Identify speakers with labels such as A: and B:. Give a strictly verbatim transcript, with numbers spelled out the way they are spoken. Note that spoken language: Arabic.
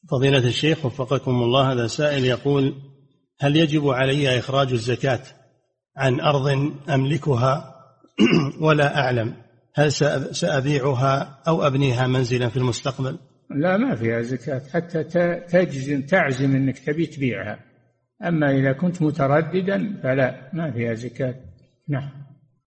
A: فضيلة الشيخ وفقكم الله، هذا سائل يقول: هل يجب علي إخراج الزكاة عن أرض أملكها ولا أعلم هل سأبيعها أو أبنيها منزلا في المستقبل؟
B: لا، ما فيها زكاة حتى تجزم تعزم أنك تبي تبيعها. أما إذا كنت مترددا فلا، ما فيها زكاة. نعم.